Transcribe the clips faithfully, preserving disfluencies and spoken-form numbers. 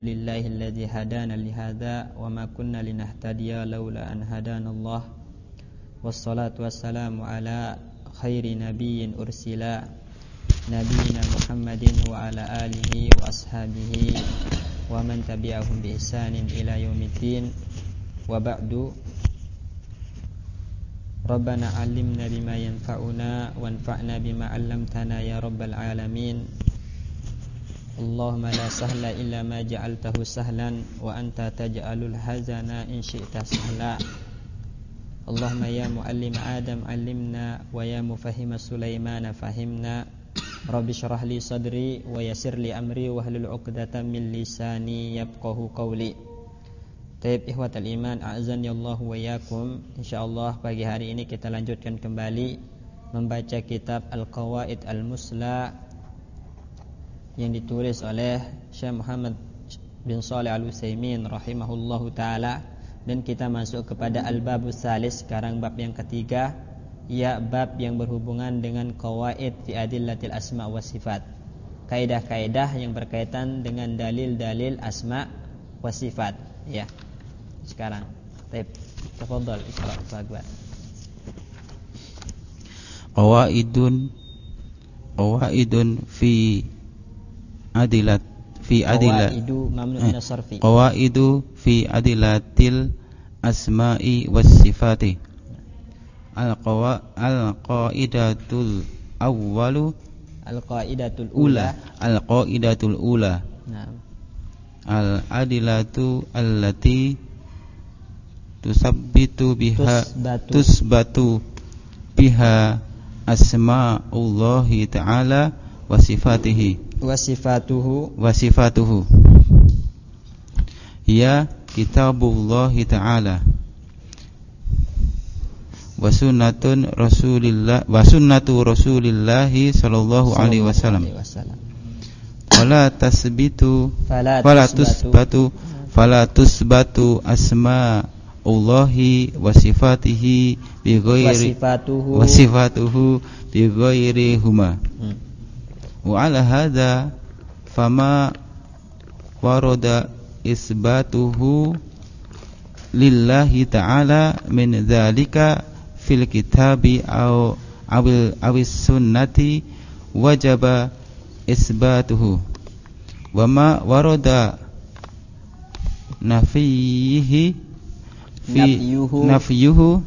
Lillahilladzi hadana lihadza wa ma kunna linahtadiya laula an hadanallah. Wassalatu wassalamu ala khairi nabiyyin ursila nabiyina Muhammadin wa ala alihi wa ashabihi wa man tabi'ahum bi ihsanin ila yaumiddin. Wa ba'du. Rabbana 'allimna bima yanfa'una wanfa'na bima 'allamtana ya rabbal alamin. Allahumma la sahla illa ma ja'altahu sahlan wa anta taj'alul hazana in syi'ta sahla. Allahumma ya muallim Adam 'allimna wa ya mufahhim Sulaiman fahimna. Rabbi shrah li sadri wa yassir li amri wa hlul 'uqdatam min lisani yafqahu qawli. Taib ikhwatal iman, a'azani Allah wa iyyakum. Insyaallah pagi hari ini kita lanjutkan kembali membaca kitab Al-Qawaid Al-Musla yang ditulis oleh Syekh Muhammad bin Shalih Al-Utsaimin rahimahullahu taala, dan kita masuk kepada al-babus salis, sekarang bab yang ketiga, ya bab yang berhubungan dengan qawaid fi adillatil asma wa sifat, kaidah-kaidah yang berkaitan dengan dalil-dalil asma wa sifat. Ya. Sekarang, baik, tafadhal Isra Fadwa. Qawaidun qawaidun fi adilat fi adilat qawaidu mamnu min as-sarfi qawaidu fi adilatil asma'i was sifati. Al qawa al qaidatul awwalu al qaidatul ula al qaidatul ula Naam. Al adilatu allati tusabbitu biha tusbatu, tusbatu biha asma'ullahi ta'ala wa sifatihi wasifatuhu wasifatuhu ya kitabullahi ta'ala wa sunnatun rasulillah wa sunnatu rasulillahi sallallahu alaihi wasallam. Fala tasbitu fala tusbatu fala tusbatu asma'ullahi wa sifatihi bi ghairi wasifatuhu wasifatuhu bi ghairi huma. hmm. Wa ala hadza fama warada isbatuhu lillahi ta'ala min dzalika fil kitabi aw awil awis sunnati wajaba isbatuhu wa ma warada nafihi fi nafyuhu nafyuhu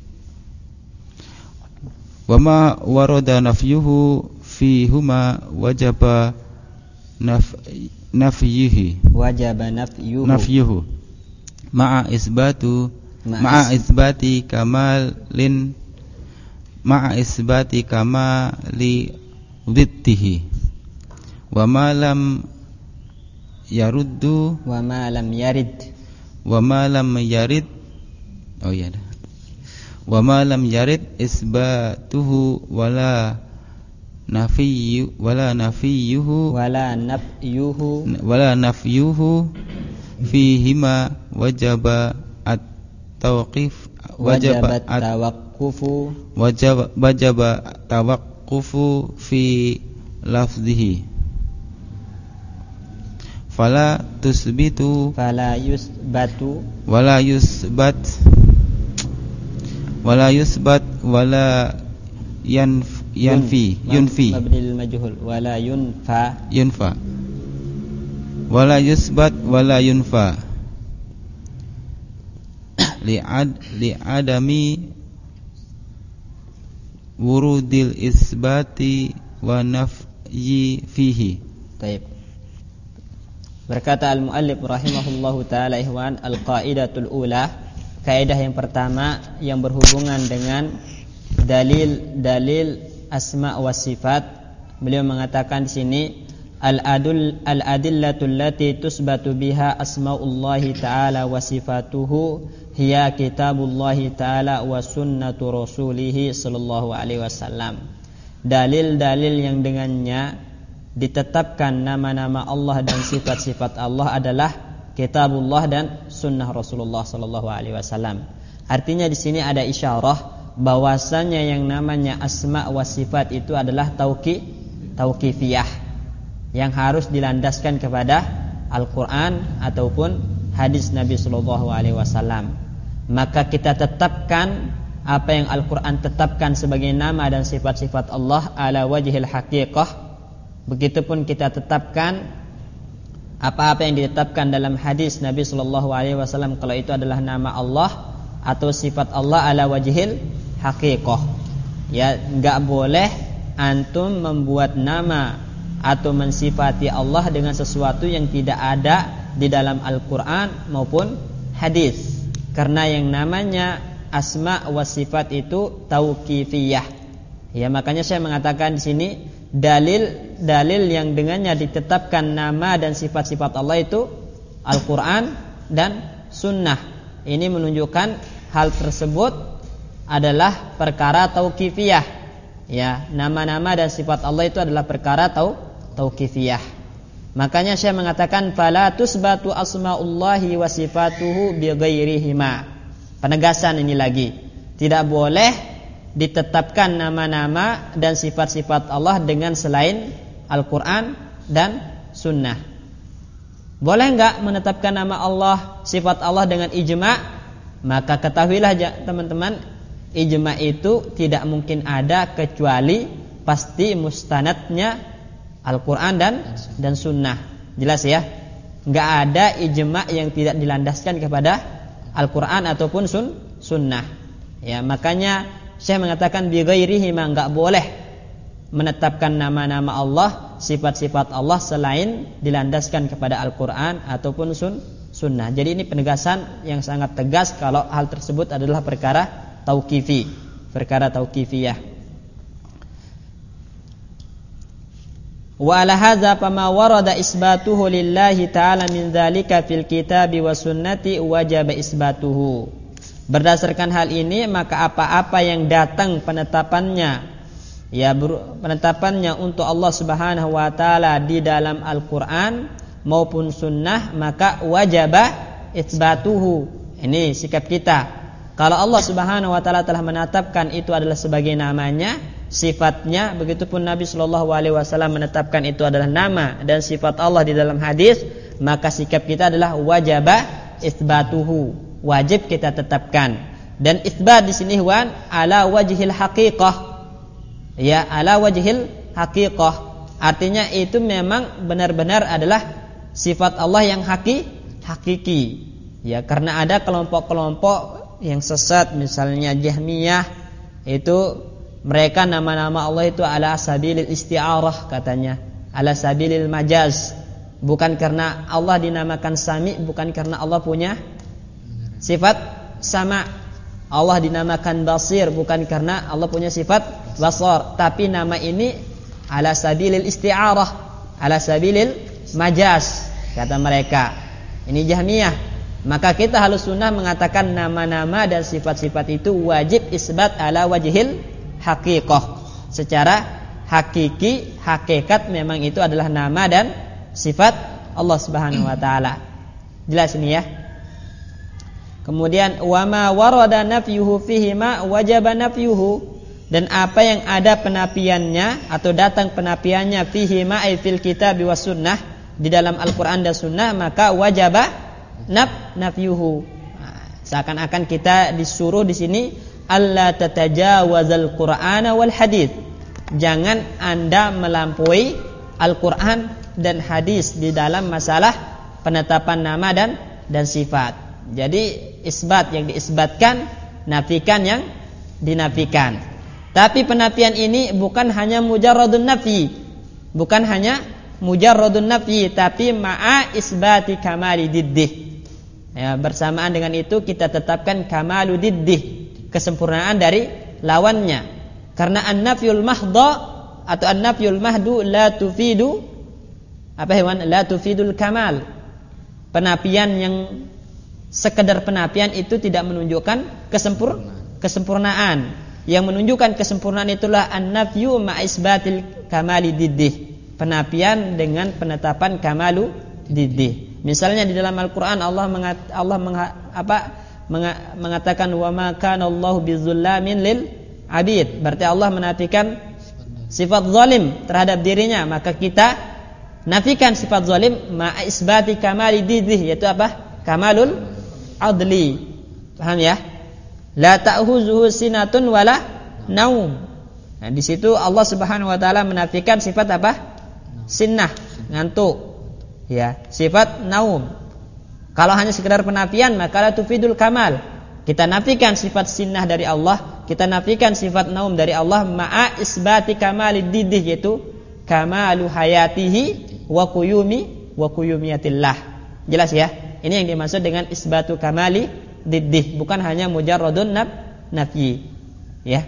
wa ma warada nafyuhu fi huma wajaba naf nafyihi wajaba nafyuhu nafyuhu ma'a isbatu ma'a isbati kamalin ma'a isbati kamali dhittihi wa ma lam yaruddu wa ma lam yarid wa ma lam yarid oh iya dah wa ma lam yarid isbatuhu wala nafiyyu wala nafiyuhu wala nafyuhu wala nafyuhu fihima wajaba at-tawqif wajaba at-tawaqqufu wajaba wajaba tawaqqufu fi lafzihi fala tusbitu fala yusbatu wala yusbat wala yusbat wala yanf yanfi yunfi mabnil majhul wala yunfa yunfa wala yusbat wala yunfa li'ad li'adami wurudil isbati wa nafyi fihi. Baik. Berkata al-muallif rahimahullahu taala, ihwan, al-qaidatul ula, kaidah yang pertama yang berhubungan dengan dalil-dalil asma wa sifat. Beliau mengatakan di sini al-adul al-adillatul lati tusbatu biha asmaullahi ta'ala wa sifatuhu hiya kitabullahi ta'ala wa sunnatu rasulih sallallahu alaihi wasallam. Dalil-dalil yang dengannya ditetapkan nama-nama Allah dan sifat-sifat Allah adalah kitabullah dan sunnah Rasulullah sallallahu alaihi wasallam. Artinya di sini ada isyarah bahwasanya yang namanya asma wa sifat itu adalah tauqi tauqifiyah, yang harus dilandaskan kepada Al-Quran ataupun hadis Nabi Sallallahu Alaihi Wasallam. Maka kita tetapkan apa yang Al-Quran tetapkan sebagai nama dan sifat-sifat Allah ala wajhil haqiqah. Begitupun kita tetapkan apa-apa yang ditetapkan dalam hadis Nabi Sallallahu Alaihi Wasallam kalau itu adalah nama Allah atau sifat Allah ala wajhil haqiqah. Ya, enggak boleh antum membuat nama atau mensifati Allah dengan sesuatu yang tidak ada di dalam Al-Quran maupun hadis. Karena yang namanya asma wa sifat itu tauqifiyah. Ya, makanya saya mengatakan di sini dalil-dalil yang dengannya ditetapkan nama dan sifat-sifat Allah itu Al-Quran dan Sunnah. Ini menunjukkan hal tersebut adalah perkara tauqifiyah. Ya, nama-nama dan sifat Allah itu adalah perkara tau tauqifiyah. Makanya saya mengatakan fala tusbatu asmaullahi wa sifatuhu bi ghairihima. Penegasan ini lagi, tidak boleh ditetapkan nama-nama dan sifat-sifat Allah dengan selain Al-Quran dan Sunnah. Boleh enggak menetapkan nama Allah, sifat Allah dengan ijma'? Maka ketahuilah teman-teman, ijma' itu tidak mungkin ada kecuali pasti mustanadnya Al-Quran dan dan Sunnah. Jelas ya? Enggak ada ijma' yang tidak dilandaskan kepada Al-Quran ataupun sun, Sunnah. Ya, makanya saya mengatakan bi ghairihi ma, enggak boleh menetapkan nama-nama Allah, sifat-sifat Allah selain dilandaskan kepada Al-Quran ataupun sun, Sunnah. Jadi ini penegasan yang sangat tegas kalau hal tersebut adalah perkara tauqifi, perkara tauqifiyah. Wa ala hadza fama warada isbatuhu lillahi ta'ala min dzalika fil kitabi wa sunnati wajib isbatuhu. Berdasarkan hal ini maka apa-apa yang datang penetapannya ya penetapannya untuk Allah Subhanahu wa taala di dalam Al-Qur'an maupun sunnah maka wajib isbatuhu. Ini sikap kita. Kalau Allah Subhanahu wa taala telah menetapkan itu adalah sebagai namanya, sifatnya, begitupun Nabi Shallallahu Alaihi Wasallam menetapkan itu adalah nama dan sifat Allah di dalam hadis, maka sikap kita adalah wajaba isbatuhu, wajib kita tetapkan. Dan isbat di sini wan ala wajhil haqiqah, ya ala wajhil haqiqah, artinya itu memang benar-benar adalah sifat Allah yang haki, hakiki. Ya, karena ada kelompok-kelompok yang sesat, misalnya Jahmiyah, itu mereka nama-nama Allah itu ala sabilil isti'arah katanya, ala sabilil majaz. Bukan karena Allah dinamakan Sami, bukan karena Allah punya sifat sama. Allah dinamakan Basir, bukan karena Allah punya sifat Basar, tapi nama ini ala sabilil isti'arah, ala sabilil majaz kata mereka. Ini Jahmiyah. Maka kita Ahlus Sunnah mengatakan nama-nama dan sifat-sifat itu wajib isbat ala wajhil haqiqah. Secara hakiki, hakikat memang itu adalah nama dan sifat Allah Subhanahu wa taala. Jelas ini ya. Kemudian wa ma warada nafyuhu fihi ma wajaba nafyuhu, dan apa yang ada penafiannya atau datang penafiannya fihi ma ay fil kitab was sunnah, di dalam Al-Qur'an dan sunnah, maka wajaba naf nafyuhu. Nah, seakan-akan kita disuruh di sini alla tatajawazal Qur'ana wal hadis. Jangan Anda melampaui Al-Qur'an dan hadis di dalam masalah penetapan nama dan dan sifat. Jadi isbat yang diisbatkan, nafikan yang dinafikan. Tapi penafian ini bukan hanya mujarradun nafi, bukan hanya mujarradun nafi, tapi ma'a isbati kamali diddih. Ya, bersamaan dengan itu kita tetapkan kamalu diddih, kesempurnaan dari lawannya. Karena an-nafyul mahdha atau an-nafyul mahdu la tufidu apa hewan la tufidul kamal. Penafian yang sekedar penafian itu tidak menunjukkan kesempur kesempurnaan. Yang menunjukkan kesempurnaan itulah an-nafyu ma isbatil kamali diddih, penafian dengan penetapan kamalu diddih. Misalnya di dalam Al-Qur'an Allah mengat, Allah mengha, apa menga, mengatakan wa ma kana Allahu bizzallamin lil abid. Berarti Allah menafikan sifat zalim terhadap dirinya, maka kita nafikan sifat zalim ma'a isbati kamali didih, yaitu apa? Kamalul adli. Paham ya? La ta'khuzuhu sinatun wala naum. Nah, di situ Allah Subhanahu wa taala menafikan sifat apa? Sinnah, ngantuk. Ya, sifat naum. Kalau hanya sekedar penafian maka la tufidul kamal. Kita nafikan sifat sinnah dari Allah, kita nafikan sifat naum dari Allah ma'a isbati kamalid didih, yaitu kamalu hayatihi wa quyumi wa quyumiyatillah. Jelas ya? Ini yang dimaksud dengan isbatu kamali didih, bukan hanya mujarradun naf nafyi. Ya.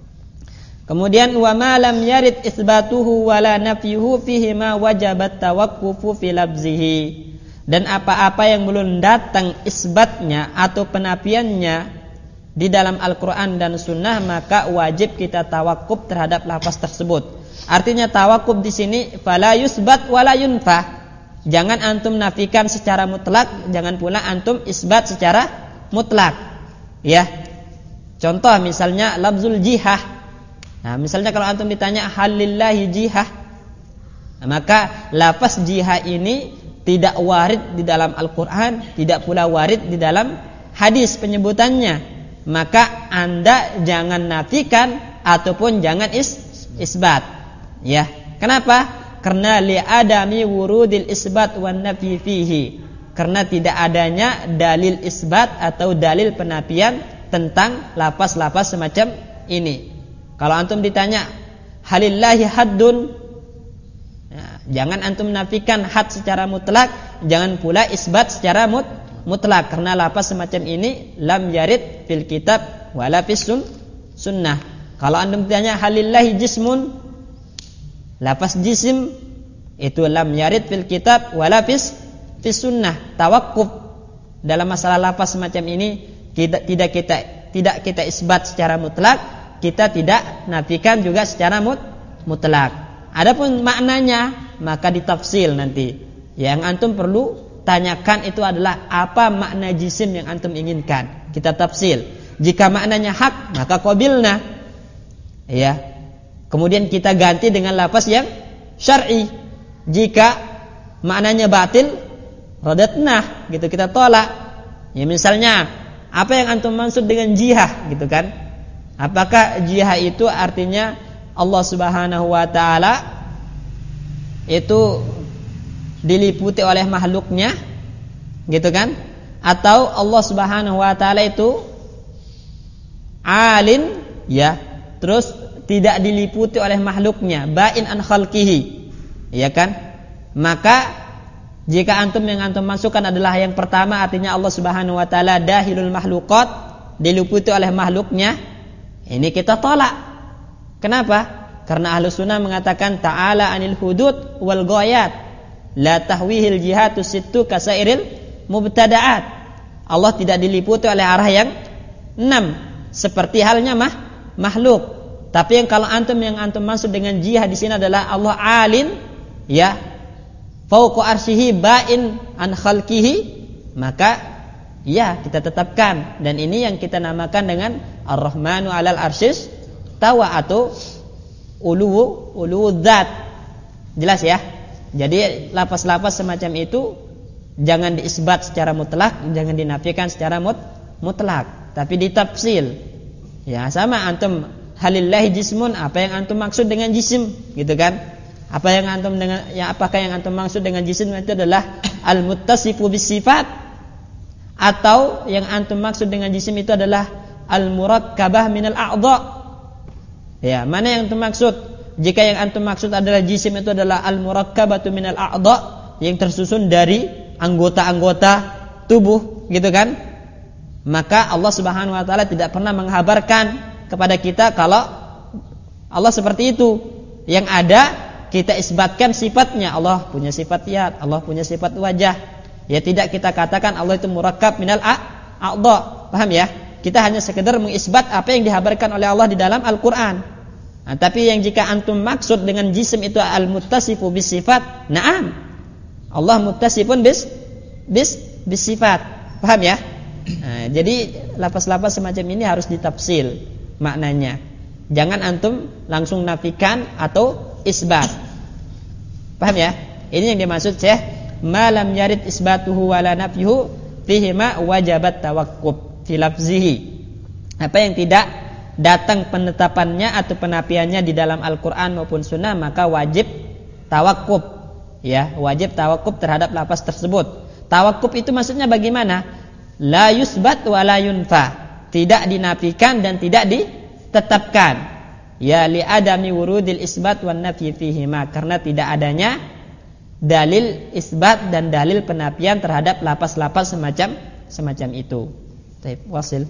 Kemudian wa ma lam yarid isbatuhu wala nafyuhu fihi ma wajabat tawaqqufu fi labzihi. Dan apa-apa yang belum datang isbatnya atau penafiannya di dalam Al-Qur'an dan Sunnah, maka wajib kita tawakuf terhadap lafaz tersebut. Artinya tawakuf di sini fala yusbat wala yunfa. Jangan antum nafikan secara mutlak, jangan pula antum isbat secara mutlak. Ya. Contoh misalnya lafzul jihah. Nah, misalnya kalau antum ditanya halillahi jihah, nah, maka lafaz jihah ini tidak warid di dalam Al-Qur'an, tidak pula warid di dalam hadis penyebutannya. Maka Anda jangan nafikan ataupun jangan is, isbat. Ya, kenapa? Karena li'adami wurudil isbat wan nafyi fihi. Karena tidak adanya dalil isbat atau dalil penafian tentang lafaz-lafaz semacam ini. Kalau antum ditanya halillahi haddun, nah, jangan antum nafikan had secara mutlak, jangan pula isbat secara mut, mutlak, karena lafaz semacam ini lam yarid fil kitab wala fis sunnah. Kalau antum ditanya halillahi jismun, lafaz jisim itu lam yarid fil kitab wala fis fis sunnah. Tawakkuf dalam masalah lafaz semacam ini kita, tidak kita tidak kita isbat secara mutlak, kita tidak nafikan juga secara mut, mutlak. Adapun maknanya maka ditafsil nanti. Yang antum perlu tanyakan itu adalah apa makna jisim yang antum inginkan. Kita tafsil. Jika maknanya hak maka qabilna. Ya. Kemudian kita ganti dengan lafaz yang syar'i. Jika maknanya batil, radatnah, gitu kita tolak. Ya misalnya, apa yang antum maksud dengan jihah, gitu kan? Apakah jihah itu artinya Allah Subhanahu wa taala itu diliputi oleh makhluknya, gitu kan? Atau Allah Subhanahu wa taala itu alin, ya, terus tidak diliputi oleh makhluknya, ba'in an khalqihi, ya kan? Maka jika antum yang antum masukkan adalah yang pertama, artinya Allah Subhanahu wa taala dahilul makhluqat, diliputi oleh makhluknya, ini kita tolak. Kenapa? Karena Ahlus Sunnah mengatakan ta'ala anil hudud wal ghayat, la tahwihil jihatu sittu kasairil mubtada'at. Allah tidak diliputi oleh arah yang enam, seperti halnya mah makhluk. Tapi yang kalau antum yang antum maksud dengan jihad di sini adalah Allah alin, ya, fauqa arsyihi ba'in an khalqihi, maka ya kita tetapkan, dan ini yang kita namakan dengan Ar-Rahmanu 'alal arsyis tawa atau uluwu uluwu dzat. Jelas ya? Jadi lafaz-lafaz semacam itu jangan diisbat secara mutlak, jangan dinafikan secara mut, mutlak, tapi ditafsil. Ya, sama antum halillahi jismun, apa yang antum maksud dengan jisim, gitu kan? Apa yang antum dengan ya apakah yang antum maksud dengan jisim itu adalah al-muttasifu bisifat, atau yang antum maksud dengan jisim itu adalah al-murakkabah minal a'dha? Ya, mana yang antum maksud? Jika yang antum maksud adalah jisim itu adalah al-murakkabatu minal a'dha, yang tersusun dari anggota-anggota tubuh, gitu kan? Maka Allah Subhanahu wa taala tidak pernah menghabarkan kepada kita kalau Allah seperti itu. Yang ada kita isbatkan sifatnya. Allah punya sifat yad, Allah punya sifat wajah. Ya tidak kita katakan Allah itu murakkab minal a'dha. Paham ya? Kita hanya sekedar mengisbat apa yang dihabarkan oleh Allah di dalam Al-Qur'an. Nah, tapi yang jika antum maksud dengan jisim itu al-muttasifu bis sifat, na'am. Allah muttasifun bis bis bis sifat. Paham ya? Nah, jadi lafaz-lafaz semacam ini harus ditafsil maknanya. Jangan antum langsung nafikan atau isbat. Paham ya? Ini yang dimaksud Syekh, malam yarid isbatuhu wala nafyuhu fihi ma wajabat tawakkub fi lafzihi. Apa yang tidak datang penetapannya atau penafiannya di dalam Al-Qur'an maupun Sunnah, maka wajib tawakkub. Ya, wajib tawakkub terhadap lafaz tersebut. Tawakkub itu maksudnya bagaimana? La yusbat wa la yunfa. Tidak dinafikan dan tidak ditetapkan. Ya li adami wurudil isbat wan nafyi fihi ma, karena tidak adanya dalil isbat dan dalil penafian terhadap lafaz-lafaz semacam semacam itu. Baik, wasil.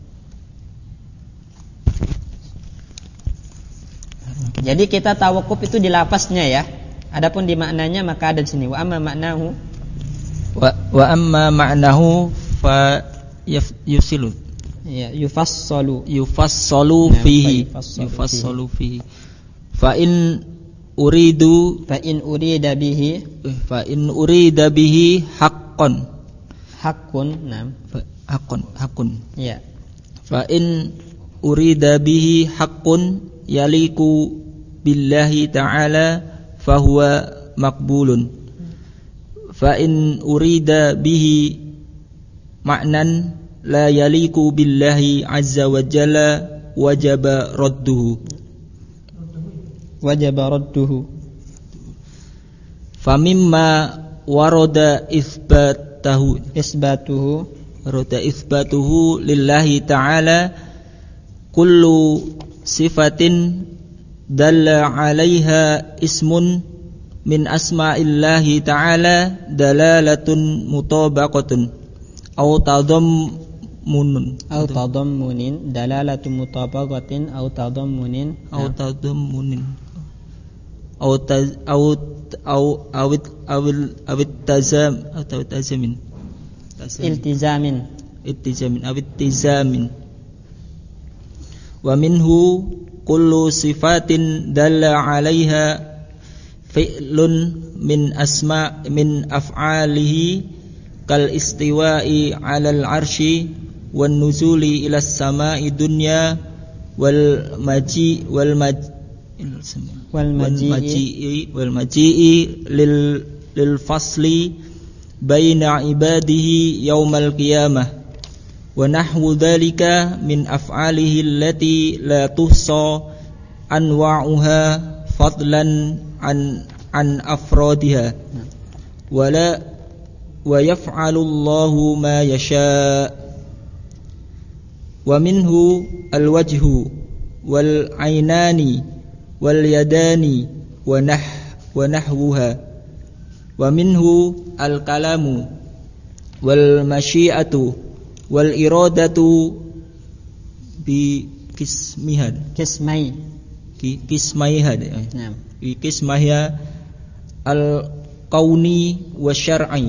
Jadi kita tawakkuf itu di lafaznya ya. Adapun di maknanya maka ada di sini wa amma ma'nahu wa, wa amma ma'nahu fa yusilu ya yufassalu yufassalu nah, fihi yufassalu, yufassalu fihi fa in uridu fa in urida bihi fa in urida bihi haqqan haqqun nam haqqun haqqun ya fa in urida bihi haqqun yaliku billahi ta'ala fahuwa maqbulun fa in urida bihi ma'nan la yaliku billahi azza wa jalla wajaba radduhu wajaba radduhu famimma warada isbatahu isbatuhu warada isbatuhu lillahi ta'ala kullu sifatin dalla 'alaiha ismun min asma'illahi ta'ala dalalatun mutabaqatun aw tadam munun au tadammunin dalalatu mutabaqatin au tadammunin au tadammunin au taz au au awit awil awit tazam atau tazamin iltizamin iltizamin awit tizamin wa minhu kullu sifatin dalla 'alaiha fi'lun min asma min af'alihi kal istiwa'i 'alal 'arsyi wan nuzuli ila samai dunya wal maji wal maj wal maji'i wal maji'i lil lil fasli baina ibadihi yaumal qiyamah wa nahwu dzalika min af'alihi allati la tuhsa anwa'uha fadlan an an afradiha wala wa yaf'alu Allahu ma yasha' wa minhu al-wajhu wal 'ainani wal yadani wa nah wa nahwuha wa minhu al-kalamu wal masyi'atu wal iradatu bi kismihan kismai kismaiha nah bi kismaiha al-kauni wa syar'i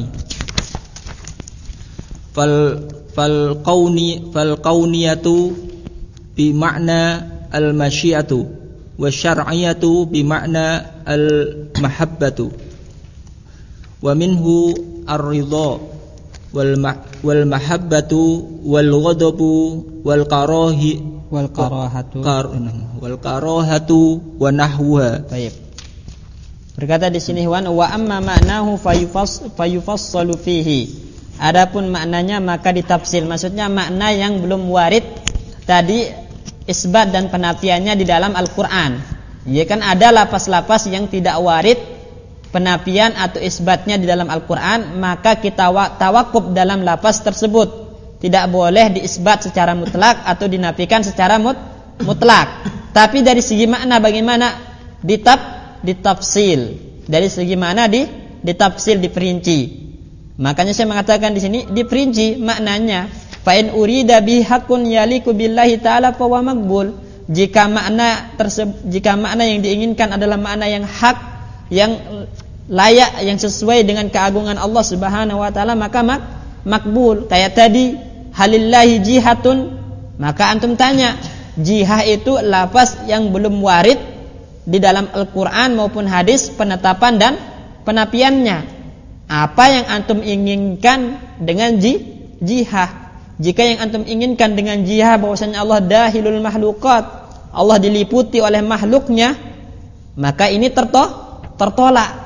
fal fal kauni fal kauniyatu bi makna al masyiatu wa syar'iyatu bi makna al mahabbatu wa minhu ar-ridha wal ma, wal mahabbatu wal ghadabu wal karahi wal karahatu kar, wal karahatu wa nahwuha. Baik. Berkata di sini wa amma ma'nahu fayufassalu fihi. Adapun maknanya maka ditafsir. Maksudnya makna yang belum warid tadi isbat dan penafiannya di dalam Al-Qur'an. Ya kan ada lafaz-lafaz yang tidak warid penafian atau isbatnya di dalam Al-Qur'an, maka kita tawakkuf dalam lafaz tersebut. Tidak boleh diisbat secara mutlak atau dinafikan secara mut, mutlak. Tapi dari segi makna bagaimana? Ditaf ditafsil. Dari segi makna di ditafsil, diperinci. Makanya saya mengatakan di sini diperinci maknanya. Fa in urida bi haqqun yaliku billahi ta'ala fa huwa maqbul. Jika makna tersebut, jika makna yang diinginkan adalah makna yang hak, yang layak, yang sesuai dengan keagungan Allah Subhanahu wa taala, maka mak makbul. Kayak tadi halillahi jihatun, maka antum tanya, jihah itu lafaz yang belum warid di dalam Al-Qur'an maupun hadis penetapan dan penafiannya. Apa yang antum inginkan dengan ji, jihah? Jika yang antum inginkan dengan jihah bahwasanya Allah dahilul mahluqat, Allah diliputi oleh makhluknya, maka ini terto, tertolak.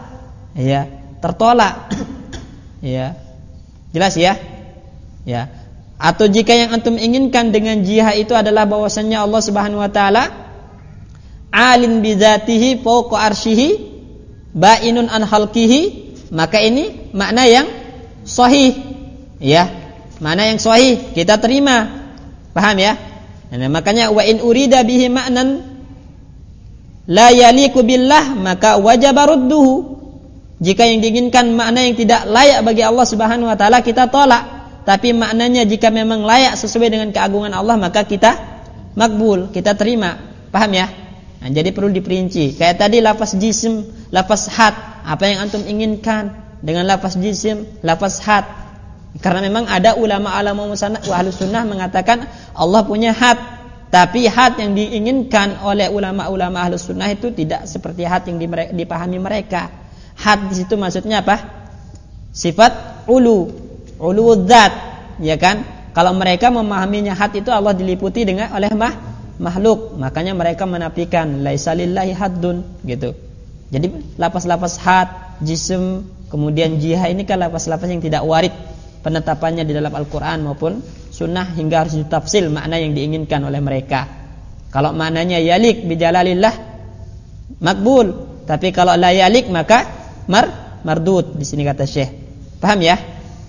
ya, tertolak. Ya. Jelas ya? Ya. Atau jika yang antum inginkan dengan jihad itu adalah bahwasannya Allah Subhanahu wa taala alim bi dzatihi fawqa arsyihi bainun an khalqihi, maka ini makna yang sahih. Ya. Makna yang sahih kita terima. Paham ya? Nah, makanya wa in urida bihi ma'nan la yaliku billah maka wajib rudduhu. Jika yang diinginkan makna yang tidak layak bagi Allah Subhanahu wa taala kita tolak. Tapi maknanya jika memang layak sesuai dengan keagungan Allah maka kita makbul, kita terima. Paham ya? Nah, jadi perlu diperinci. Kayak tadi lafaz jisim, lafaz had, apa yang antum inginkan dengan lafaz jisim, lafaz had. Karena memang ada ulama-ulama ahlus sunnah mengatakan Allah punya had, tapi had yang diinginkan oleh ulama-ulama ahlus sunnah itu tidak seperti had yang dipahami mereka. Had di situ maksudnya apa? Sifat ulu. Uludzat, ya kan? Kalau mereka memahaminya had itu Allah diliputi dengan oleh mah, makhluk, makanya mereka menafikan laisa lillahi haddun gitu. Jadi lafaz-lafaz had, jism, kemudian jihad ini kan lafaz-lafaz yang tidak warid penetapannya di dalam Al-Qur'an maupun sunnah hingga harus ditafsir makna yang diinginkan oleh mereka. Kalau maknanya yalik bijalalillah makbul, tapi kalau la yalik maka mar mardud di sini kata Syekh. Paham ya?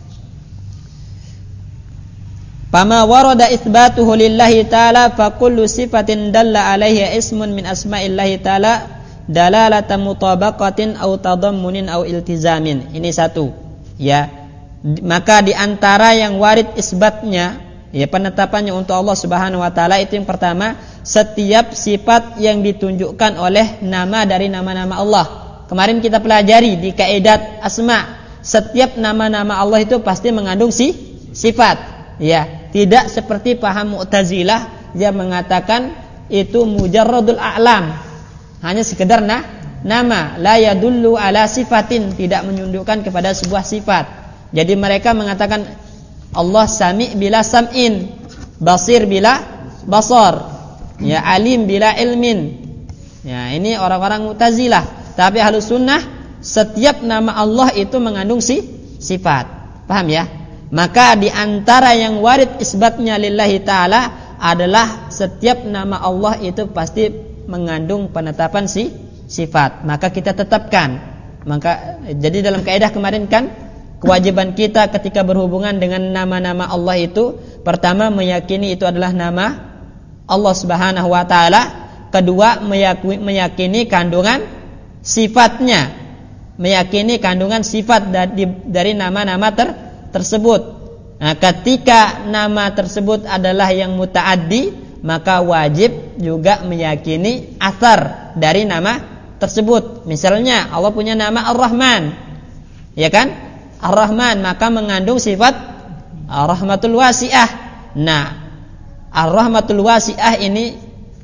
Fama warada itsbatuhu lillahi ta'ala fa kullu sifatin dalla 'alaihi ismun min asma'illahi ta'ala dalalatan mutabaqatin aw tadammunin aw iltizamin. Ini satu. Ya. Maka di antara yang warid isbatnya, ya penetapannya untuk Allah Subhanahu wa taala itu yang pertama, setiap sifat yang ditunjukkan oleh nama dari nama-nama Allah. Kemarin kita pelajari di kaidah asma, setiap nama-nama Allah itu pasti mengandung si sifat. Ya, tidak seperti paham Mu'tazilah yang mengatakan itu mujarradul a'lam, hanya sekedar nah, nama, la yadullu ala sifatin, tidak menunjukkan kepada sebuah sifat. Jadi mereka mengatakan Allah sami' bila sam'in, basir bila basar, ya alim bila ilmin. Ya, ini orang-orang Mu'tazilah. Tapi Ahlus Sunnah setiap nama Allah itu mengandung si sifat. Paham ya? Maka di antara yang warid isbatnya lillahi ta'ala adalah setiap nama Allah itu pasti mengandung penetapan si sifat. Maka kita tetapkan. Maka jadi dalam kaidah kemarin kan kewajiban kita ketika berhubungan dengan nama-nama Allah itu pertama meyakini itu adalah nama Allah Subhanahu wa taala, kedua meyakini, meyakini kandungan sifatnya, meyakini kandungan sifat dari, dari nama-nama ter tersebut. Nah, ketika nama tersebut adalah yang muta'addi, maka wajib juga meyakini asar dari nama tersebut. Misalnya Allah punya nama Ar-Rahman, ya kan? Ar-Rahman maka mengandung sifat Ar-Rahmatul Wasi'ah. Nah, Ar-Rahmatul Wasi'ah ini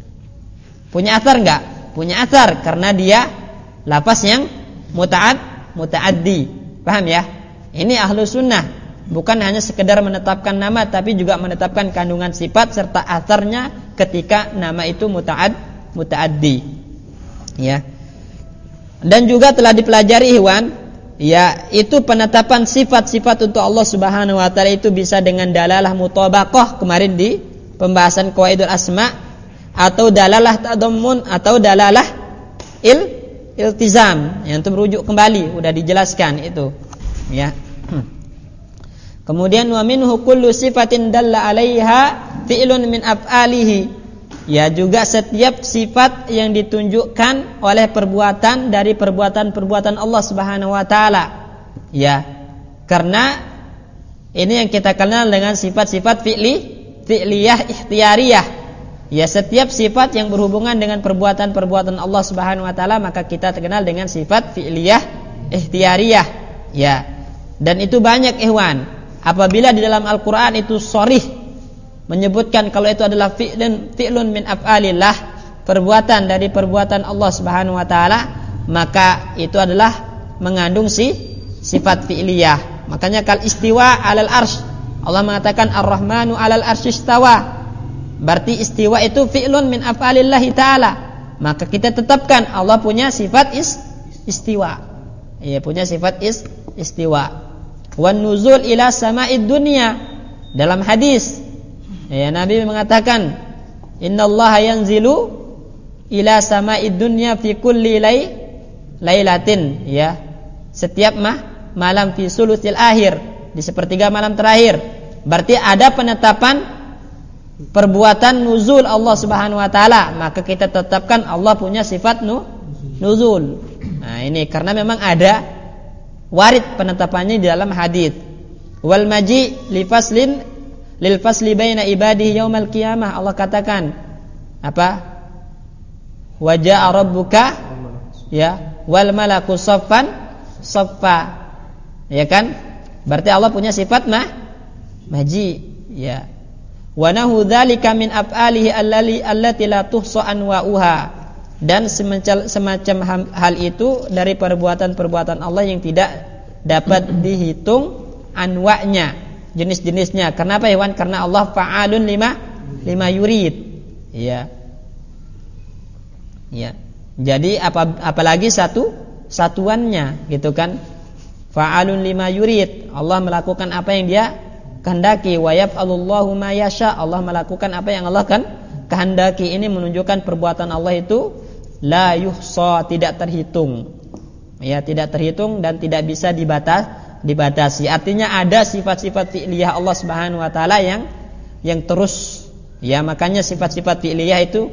punya asar enggak? Punya asar karena dia lafaz yang muta'ad muta'addi. Paham ya? Ini ahlu sunnah, bukan hanya sekedar menetapkan nama, tapi juga menetapkan kandungan sifat serta asarnya ketika nama itu muta'ad muta'addi. Ya. Dan juga telah dipelajari ikhwan, ya itu penetapan sifat-sifat untuk Allah Subhanahu wa taala itu bisa dengan dalalah mutabaqah kemarin di pembahasan qawaidul asma, atau dalalah tadammun, atau dalalah il iltizam yang itu merujuk kembali, sudah dijelaskan itu. Ya. Kemudian wa minhu kullu sifatin dalla 'alaiha fi'lun min af'alihi. Ya, juga setiap sifat yang ditunjukkan oleh perbuatan dari perbuatan-perbuatan Allah Subhanahu wa taala. Ya. Karena ini yang kita kenal dengan sifat-sifat fi'li, fi'liyah, ikhtiyariyah. Ya, setiap sifat yang berhubungan dengan perbuatan-perbuatan Allah Subhanahu wa taala maka kita kenal dengan sifat fi'liyah, ikhtiyariyah. Ya. Dan itu banyak ikhwan. Apabila di dalam Al-Qur'an itu sharih menyebutkan kalau itu adalah fi'lun fi'lun min af'alillah, perbuatan dari perbuatan Allah Subhanahu wa taala, maka itu adalah mengandung si sifat fi'liyah. Makanya kal istiwa 'alal arsy, Allah mengatakan Ar-Rahmanu 'alal arsy istawa. Berarti istiwa itu fi'lun min af'alillah taala. Maka kita tetapkan Allah punya sifat is, istiwa. Ya, punya sifat is, istiwa. Wan nuzul ila sama'id dunya. Dalam hadis, ya, Nabi mengatakan, innallaha yanzilu ila sama'id dunya fi kulli lay, lailatin, ya. Setiap mah malam fi sulusil akhir, di sepertiga malam terakhir. Berarti ada penetapan perbuatan nuzul Allah Subhanahu wa taala, maka kita tetapkan Allah punya sifat nu, nuzul. Nah, ini karena memang ada warid penetapannya di dalam hadis. Wal maji li faslin lil fasli baina ibadihi yaumal qiyamah. Allah katakan apa? Wa jaa rabbuka, ya, wal malaku saffan saffa. Ya kan? Berarti Allah punya sifat mah maji, ya. Wa nahu dzalika min af'alihi allati allati la tuhsa anwa'uha. Dan semacam hal itu dari perbuatan-perbuatan Allah yang tidak dapat dihitung anwa'nya, jenis-jenisnya. Kenapa hewan? Karena Allah fa'alun lima lima yurid. Ya. Ya. Jadi apa apalagi satu satuannya, gitu kan? Fa'alun lima yurid. Allah melakukan apa yang Dia kehendaki. Wa yaf'alullahu ma yasha. Allah melakukan apa yang Allah kan kehendaki. Ini menunjukkan perbuatan Allah itu la yuhsa, tidak terhitung. Ya, tidak terhitung dan tidak bisa dibatas, dibatasi. Artinya ada sifat-sifat fi'liyah Allah Subhanahu wa taala yang yang terus, ya, makanya sifat-sifat fi'liyah itu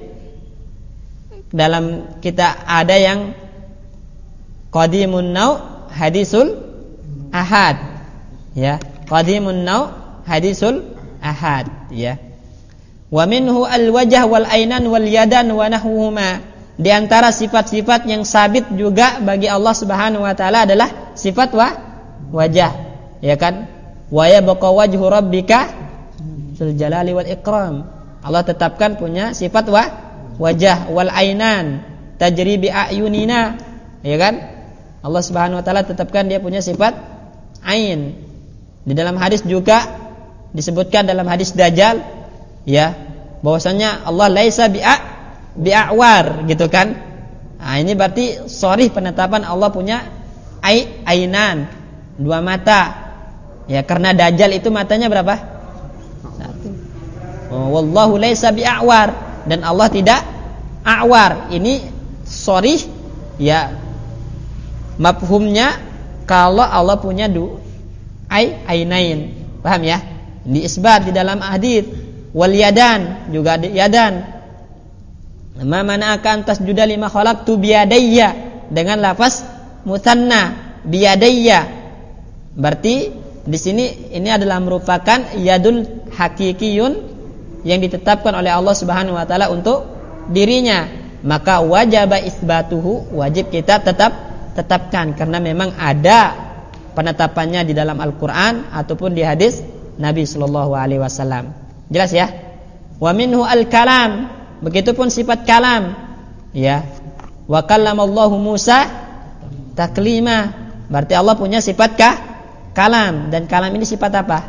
dalam kita ada yang qadimun nau hadisul ahad. Ya, qadimun nau hadisul ahad, ya. Wa minhu al-wajh wal ainan wal yadan wa nahwuhuma. Di antara sifat-sifat yang sabit juga bagi Allah Subhanahu wa taala adalah sifat wa wajah, ya kan? Wa yabqa wajhu rabbika dzul jalali wal ikram. Allah tetapkan punya sifat wa wajah. Wal ainan tajri bi ayunina, ya kan? Allah Subhanahu wa taala tetapkan Dia punya sifat ain. Di dalam hadis juga disebutkan dalam hadis Dajjal, ya, bahwasanya Allah laisa bi'a bi'awar, gitu kan? Nah, ini berarti sharih penetapan Allah punya ai, ainan, dua mata. Ya, karena Dajjal itu matanya berapa? Satu. Oh, wallahu laisa bi'awar, dan Allah tidak a'war. Ini sharih, ya, mafhumnya kalau Allah punya du ai ainain. Paham ya? Di isbat di dalam hadis. Wal yadan, juga di yadan. Ma mana akan tasjuda lima khalaqtu biyadayya, dengan lafaz musanna biyadayya. Berarti di sini ini adalah merupakan yadun hakikiyun yang ditetapkan oleh Allah Subhanahu wa taala untuk dirinya. Maka wajib isbatuhu, wajib kita tetap tetapkan karena memang ada penetapannya di dalam Al-Qur'an ataupun di hadis Nabi sallallahu alaihi wasallam. Jelas ya? Wa minhu al-kalam. Begitupun sifat kalam, ya. Wa kallamallahu Musa taklima. Berarti Allah punya sifat kah? Kalam. Dan kalam ini sifat apa?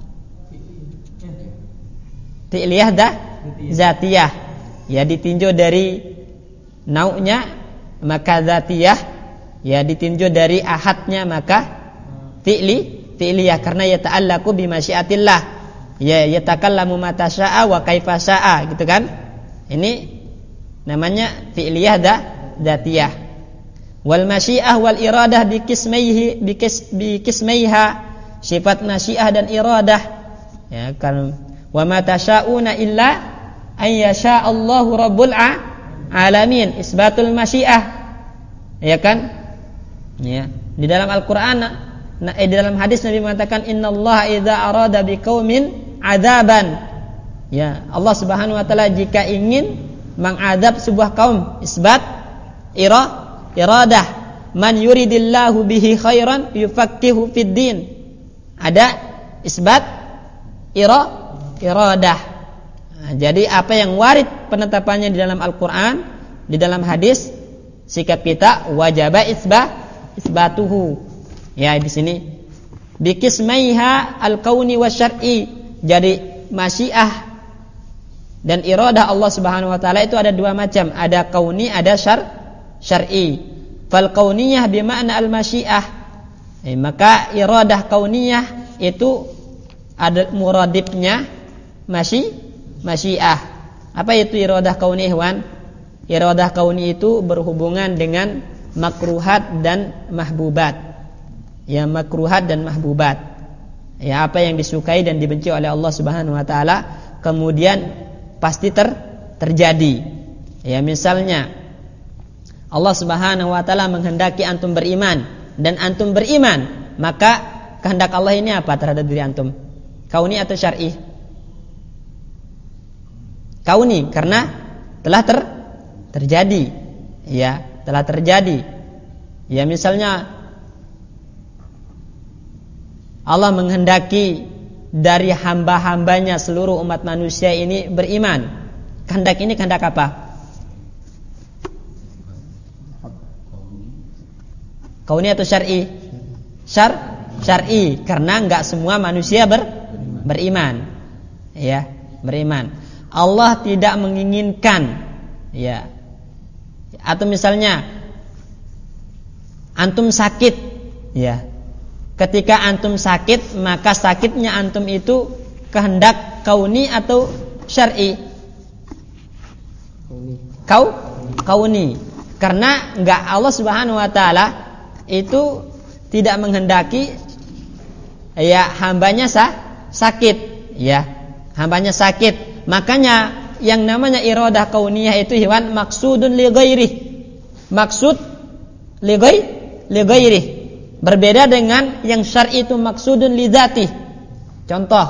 Fi'liyah dah zatiyah. Ya, ditinjau dari nau'nya maka zatiyah, ya, ditinjau dari ahadnya maka fi'li fi'liyah, karena yata'allaqu bi masyiatillah. Ya, yatakallamu mata syaa wa kaifa syaa, gitu kan? Ini namanya fi'liyah dah dzatiyah. Wal masyiah wal iradah bikismaihi bikis bikismaiha, sifat masyiah dan iradah, ya kan. Wa ma tasyauna illa ay yasha Allahu rabbul alamin, isbatul masyiah, ya kan? Ya, di dalam Al-Qur'an, nah, eh, di dalam hadis Nabi mengatakan innallaha idza arada biqaumin adzaban. Ya, Allah Subhanahu wa taala jika ingin mengadab sebuah kaum, isbat ira iradah, man yuridillahu bihi khairan yufaqihu fid din. Ada isbat ira iradah. Nah, jadi apa yang warid penetapannya di dalam Al-Qur'an, di dalam hadis, sikap kita wajib isbah isbatuhu. Ya, di sini bikismaiha al-kauni wasyar'i. Jadi masyiah dan iradah Allah Subhanahu wa taala itu ada dua macam, ada kauni, ada syar syar'i. Fal kauniyah bima'na al-masyiah. Eh, maka iradah kauniyah itu ada muradibnya masyi masyiah. Apa itu iradah kauniyah, Wan? Iradah kauni itu berhubungan dengan makruhat dan mahbubat. Ya, makruhat dan mahbubat. Ya, apa yang disukai dan dibenci oleh Allah Subhanahu wa taala kemudian pasti ter, terjadi. Ya, misalnya Allah Subhanahu wa taala menghendaki antum beriman dan antum beriman, maka kehendak Allah ini apa terhadap diri antum? Kauni atau syar'i? Kauni, karena telah ter, terjadi. Ya, telah terjadi. Ya, misalnya Allah menghendaki dari hamba-hambanya seluruh umat manusia ini beriman. Kehendak ini kehendak apa? Kauni atau syar'i? Syar, syar'i, karena enggak semua manusia ber, beriman. Ya, beriman. Allah tidak menginginkan, ya. Atau misalnya antum sakit, ya. Ketika antum sakit, maka sakitnya antum itu kehendak kauni atau syar'i? Kau kauni. Karena enggak, Allah Subhanahu wa taala itu tidak menghendaki ya hambanya sah, sakit, ya. Hambanya sakit. Makanya yang namanya iradah kauniyah itu hewan maksudun li ghairi. Maksud li ghairi, li ghairi. Berbeda dengan yang syar'i itu maksudun li dzati. Contoh,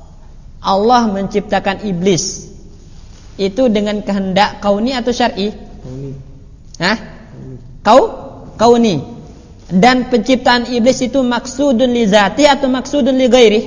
Allah menciptakan iblis. Itu dengan kehendak kauni atau syar'i? Kauni. Hah? Kau kauni. Dan penciptaan iblis itu maksudun li dzati atau maksudun li ghairi?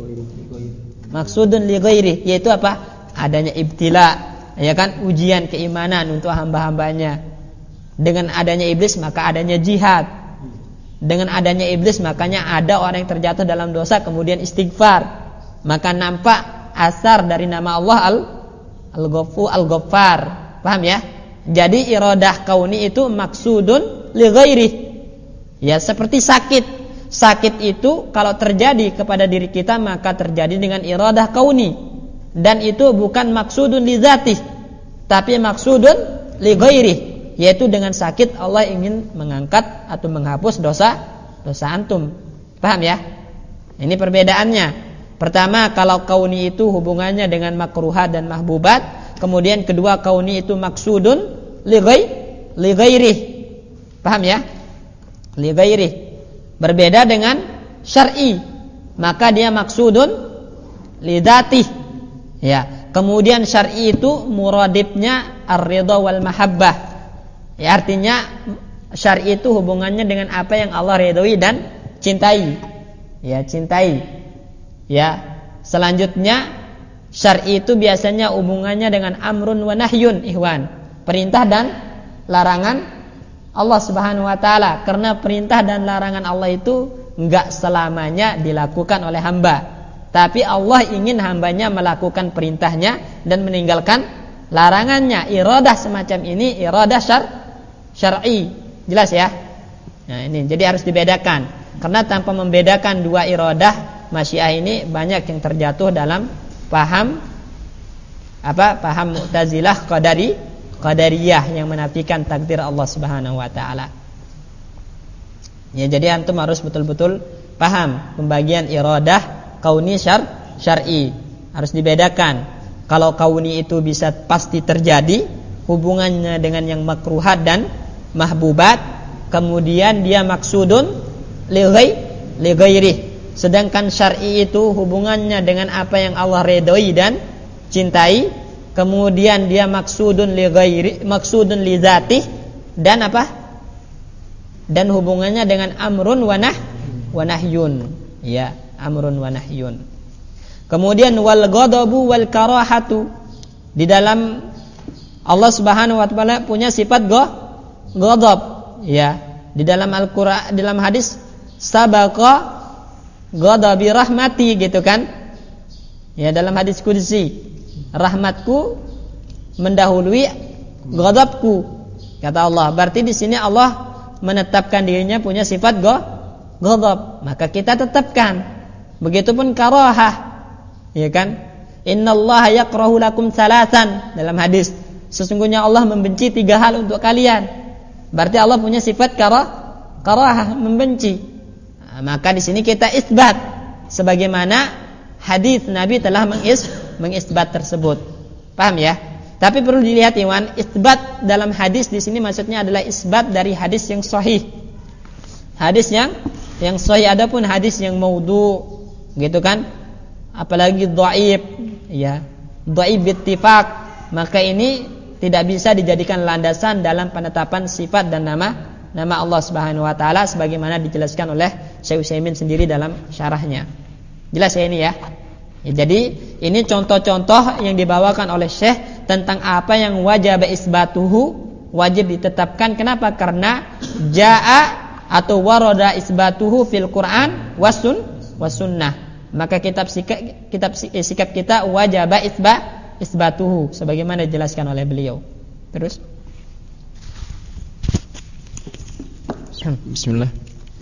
Maksudun li ghairi, yaitu apa? Adanya ibtila, ya kan, ujian keimanan untuk hamba-hambanya. Dengan adanya iblis maka adanya jihad. Dengan adanya iblis makanya ada orang yang terjatuh dalam dosa kemudian istighfar. Maka nampak asar dari nama Allah al Al-Ghafur, Al-Ghaffar. Paham ya? Jadi iradah kauni itu maksudun li ghairi. Ya, seperti sakit. Sakit itu kalau terjadi kepada diri kita maka terjadi dengan iradah kauni. Dan itu bukan maksudun li dzati, tapi maksudun li ghairi, yaitu dengan sakit Allah ingin mengangkat atau menghapus dosa dosa antum. Paham ya? Ini perbedaannya. Pertama, kalau kauni itu hubungannya dengan makruhat dan mahbubat. Kemudian kedua, kauni itu maksudun li ghairi, li ghairi. Paham ya? Li ghairi. Berbeda dengan syar'i, maka dia maksudun li dzati. Ya, kemudian syar'i itu muradibnya ar-ridha wal mahabbah. Ya, artinya syar'i itu hubungannya dengan apa yang Allah ridhoi dan cintai. Ya, cintai. Ya, selanjutnya syar'i itu biasanya hubungannya dengan amrun wa nahyun, ikhwan. Perintah dan larangan Allah Subhanahu wa taala. Karena perintah dan larangan Allah itu enggak selamanya dilakukan oleh hamba. Tapi Allah ingin hambanya melakukan perintahnya dan meninggalkan larangannya. Iradah semacam ini iradah syar, syar'i. Jelas ya? Nah, ini jadi harus dibedakan. Karena tanpa membedakan dua iradah masyiah ini banyak yang terjatuh dalam paham apa? Paham Mu'tazilah Qadari, Qadariyah yang menafikan takdir Allah Subhanahu wa taala. Ya, jadi antum harus betul-betul paham pembagian iradah kauni syar, syar'i. Harus dibedakan. Kalau kauni itu bisa pasti terjadi hubungannya dengan yang makruhat dan mahbubat, kemudian dia maksudun li ghairi, li ghairi. Sedangkan syar'i itu hubungannya dengan apa yang Allah ridhoi dan cintai, kemudian dia maksudun li ghairi, maksudun li dzati, dan apa? Dan hubungannya dengan amrun wa nah wa nahyun. Ya, amrun wa nahyun. Kemudian wal ghadabu wal karahatu. Di dalam Allah Subhanahu wa taala punya sifat ghadab, ya. Di dalam Al-Qur'an, dalam hadis sabaqa ghadabi rahmati, gitu kan? Ya, dalam hadis qudsi, rahmatku mendahului ghadabku, kata Allah. Berarti di sini Allah menetapkan dirinya punya sifat go, ghadab, maka kita tetapkan. Begitupun karahah, ya kan? Innallaha yakrahu lakum salasan, dalam hadis, sesungguhnya Allah membenci tiga hal untuk kalian. Berarti Allah punya sifat karah, karahah, membenci. Nah, maka di sini kita isbat sebagaimana hadis Nabi telah mengis, mengisbat tersebut. Paham ya? Tapi perlu dilihat Iwan, isbat dalam hadis di sini maksudnya adalah isbat dari hadis yang sahih. Hadis yang yang sahih, adapun hadis yang maudhu, gitu kan? Apalagi dhaif, ya. Dhaif bittifaq, maka ini tidak bisa dijadikan landasan dalam penetapan sifat dan nama nama Allah Subhanahu wa taala sebagaimana dijelaskan oleh Syekh Utsaimin sendiri dalam syarahnya. Jelas ya ini ya? Ya, jadi ini contoh-contoh yang dibawakan oleh Syekh tentang apa yang wajib isbatuhu, wajib ditetapkan. Kenapa? Karena jaa atau warada isbatuhu fil Quran wasun wasunnah. Maka kitab sikap, kitab sikap kita wajib isba isbatuhu sebagaimana dijelaskan oleh beliau. Terus Bismillah.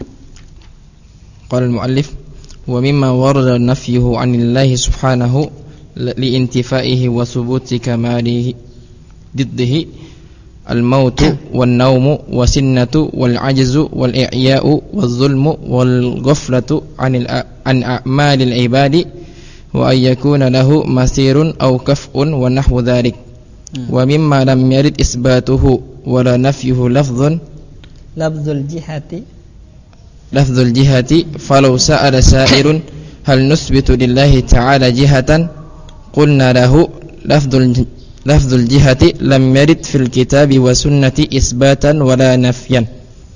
Qala al-muallif wa mimma warada nafyuhu 'anillahi subhanahu liintifaihi wa thubuti kamalihi diddihi al-mautu wan-naumu wasinnatu wal-'ajzu wal-i'ya'u wal-zulmu wal-ghaflatu 'anil an a'malil ibadi wa ay yakuna lahu masirun aw kaf'un wa nahwu dhalik. Wa mimma lam yarid isbatuhu wa la nafyuhu lafdhun lafdzul jihati lafdzul jihati falau sa'ala sa'irun hal nusbitu lillahi ta'ala jihatan qulna lahu lafdzul lafdzul jihati lam yarid fil kitabi wa sunnati isbatan wala nafyan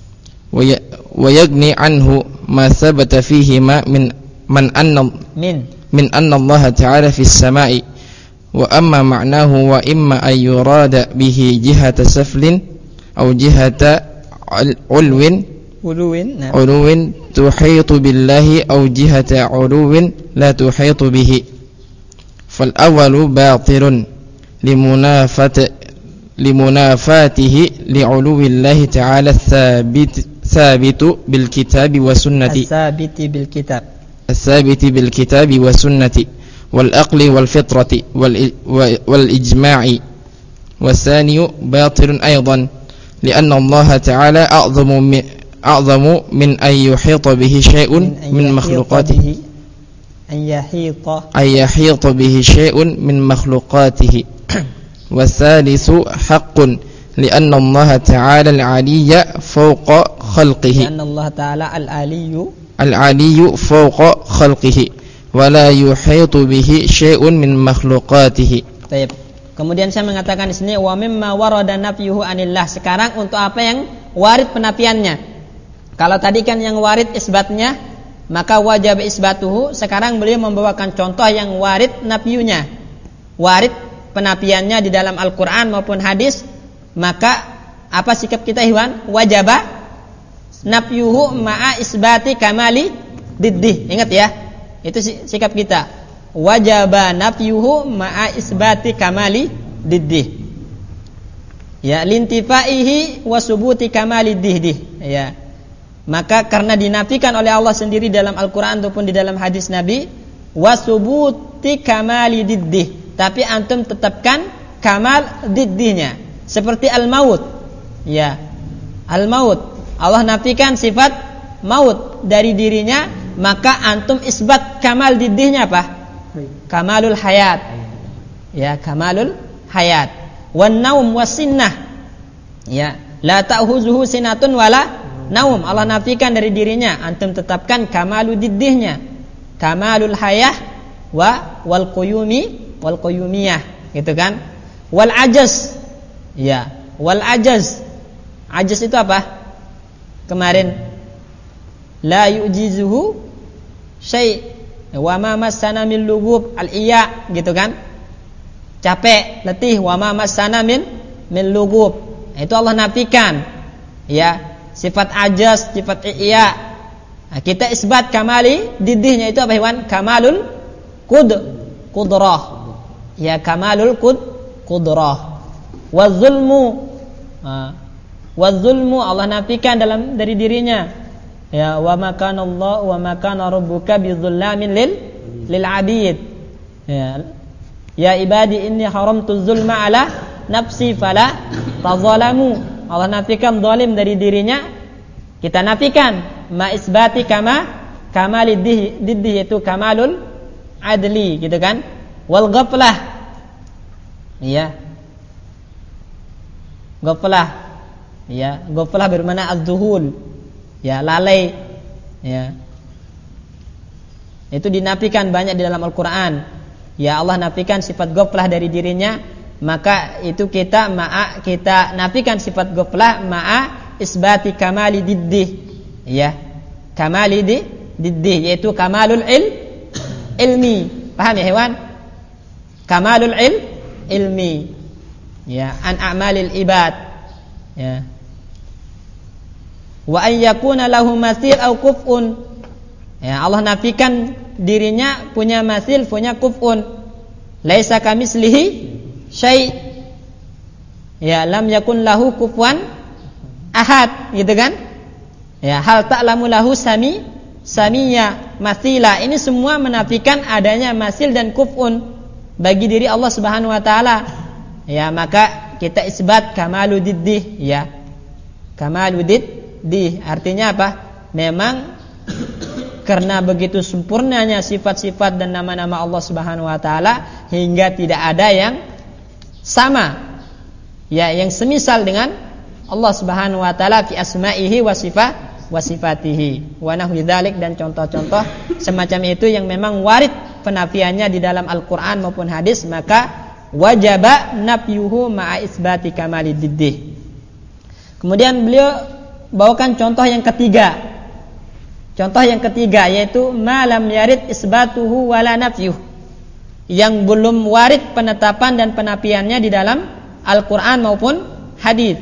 wa yagni anhu ma thabata fihi ma min man anna min min anna Allah ta'ala fis sama'i wa amma ma'nahu wa imma ay yurada bihi jihata saflin aw jihata ulwin uluwin nah. uluwin tuhitu billahi aw jihata uluwin la tuhitu bihi fal awwalu batilun limunafat limunafatihi li'uluwillahi ta'ala thabit thabitu bil kitabi wa sunnati thabiti bil kitab thabiti bil kitabi wa sunnati wal aqli wal fitrati wal wal ijma'i wasaniyu batilun aidan لأن الله تعالى أعظم من أعظم من أن يحيط به شيء من مخلوقاته أن يحيط أن يحيط به شيء من مخلوقاته والثالث حق لأن الله تعالى العلي فوق خلقه لأن الله تعالى العلي العلي فوق خلقه ولا يحيط به شيء من مخلوقاته. طيب. Kemudian saya mengatakan di sini wa mimma warada nafyuhu anillah. Sekarang untuk apa yang warid penafiannya? Kalau tadi kan yang warid isbatnya, maka wajib isbatuhu. Sekarang beliau membawakan contoh yang warid nafyunya. Warid penafiannya di dalam Al-Qur'an maupun hadis, maka apa sikap kita Iwan? Wajaba nafyuhu ma'a isbati kamali diddih. Ingat ya. Itu sikap kita. Wajaba nafyuhu ma'a isbati kamali diddih. Ya, lintifaihi wa subuti kamali diddih. Ya. Maka karena dinafikan oleh Allah sendiri dalam Al-Qur'an ataupun di dalam hadis Nabi, wa subuti kamali diddih. Tapi antum tetapkan kamal diddihnya. Seperti al-maut. Ya. Al-maut. Allah nafikan sifat maut dari dirinya, maka antum isbat kamal diddihnya apa? Kamalul hayat. Ya, kamalul hayat. Wan naum wasinnah. Ya, la ta'khuzuhu sinatun wala naum. Allah nafikan dari dirinya, antum tetapkan kamalu diddihnya. Kamalul hayah wa wal quyumi wal quyumiyah, gitu kan? Wal ajaz. Ya, wal ajaz. Ajaz itu apa? Kemarin la yujizuhu syai' wa ma massana min lugub al-iya, gitu kan? Capek, letih, wa ma massana min min lugub. Itu Allah nafikan. Ya, sifat ajaz, sifat iya. Nah, kita isbat kamali didihnya itu apa Iwan? Kamalul qud qudrah. Ya, kamalul qud qudrah. Wa zulmu. Nah, Waz-zulmu Allah nafikan dalam dari dirinya. Ya, wa ma kana Allah wa ma kana rabbuka bidzullamin lil lil 'abid. Ya. Ya ibadi inni haramtu zulma ala nafsi fala tazalamu. Allah nafikan zalim dari dirinya. Kita nafikan ma isbati kama kamalidhi didhi itu kamalul adli gitu kan. Wal ghaflah. Iya. Ghaflah. Ya, ghaflah bermakna az-zuhul. Ya, lalai. Ya. Itu dinafikan banyak di dalam Al-Qur'an. Ya, Allah nafikan sifat ghaflah dari dirinya, maka itu kita ma'a kita nafikan sifat ghaflah ma'a isbati kamali diddih. Ya. Kamali diddih yaitu kamalul il ilmi. Paham ya, hewan? Kamalul il ilmi. Ya, an a'malil ibad. Ya. Wa an yakuna lahu mathil au kuf'un. Ya, Allah nafikan dirinya punya mathil, punya kuf'un. Laisa kamislihi syai'. Ya, lam yakun lahu kufuwan ahad, gitu kan? Ya, hal ta'lamu lahu sami samiyya mathila. Ini semua menafikan adanya mathil dan kuf'un bagi diri Allah Subhanahu wa taala. Ya, maka kita isbat kamaludiddih, ya. Kamaludiddih artinya apa? Memang karena begitu sempurnanya sifat-sifat dan nama-nama Allah Subhanahu wa taala hingga tidak ada yang sama, ya, yang semisal dengan Allah Subhanahu wa taala fi asma'ihi wa sifat wa sifatihi wa nahwi dzalik, dan contoh-contoh semacam itu yang memang warid penafiannya di dalam Al-Qur'an maupun hadis, maka wajaba nafyuhu ma'a isbati kamalididdih. Kemudian beliau bawakan contoh yang ketiga. Contoh yang ketiga yaitu malam yarid isbatuhu wala nafyuh, yang belum warid penetapan dan penafiannya di dalam Al-Qur'an maupun hadis.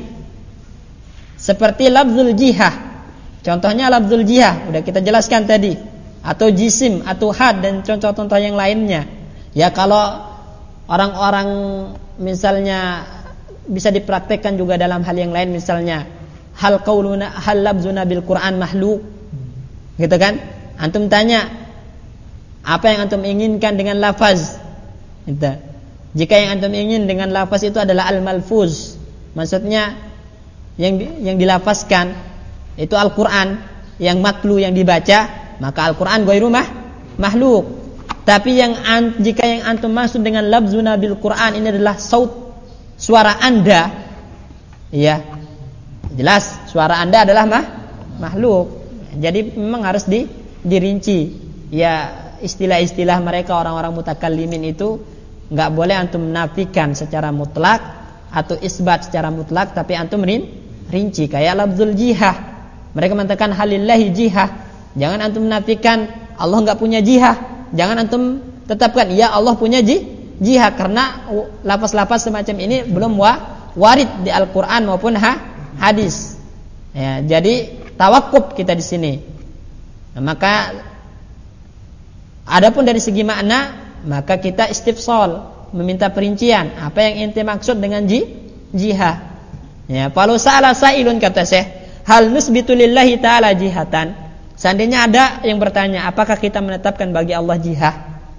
Seperti lafzul jihah. Contohnya lafzul jihah udah kita jelaskan tadi, atau jisim atau had dan contoh-contoh yang lainnya. Ya, kalau orang-orang misalnya bisa dipraktekkan juga dalam hal yang lain, misalnya hal qauluna hal lafzuna bil Qur'an mahluk. Gitu kan? Antum tanya, apa yang antum inginkan dengan lafaz? Gitu. Jika yang antum ingin dengan lafaz itu adalah al-malfuz, maksudnya yang yang dilafazkan itu Al-Qur'an, yang matlu yang dibaca, maka Al-Qur'an ghairu mah makhluk. Tapi yang an, jika yang antum maksud dengan lafzuna bil Qur'an ini adalah saut, suara Anda, ya. Jelas suara Anda adalah mah makhluk. Jadi memang harus di, dirinci. Ya, istilah-istilah mereka orang-orang mutakallimin itu enggak boleh antum nafikan secara mutlak atau isbat secara mutlak, tapi antum rinci. Kayak lafzul jihah. Mereka mengatakan halillahi jihah. Jangan antum nafikan Allah enggak punya jihah. Jangan antum tetapkan ya Allah punya ji, jihah, karena lafaz-lafaz semacam ini belum wa, warid di Al-Qur'an maupun ha, hadis. Ya, jadi tawakuf kita di sini. Nah, maka adapun dari segi makna, maka kita istifsal, meminta perincian apa yang ente maksud dengan ji, jihah. Ya, kalau sa'ala sa'ilun kata Syekh, hal nusbitu lillahi ta'ala jihatan. Seandainya ada yang bertanya, apakah kita menetapkan bagi Allah jihah?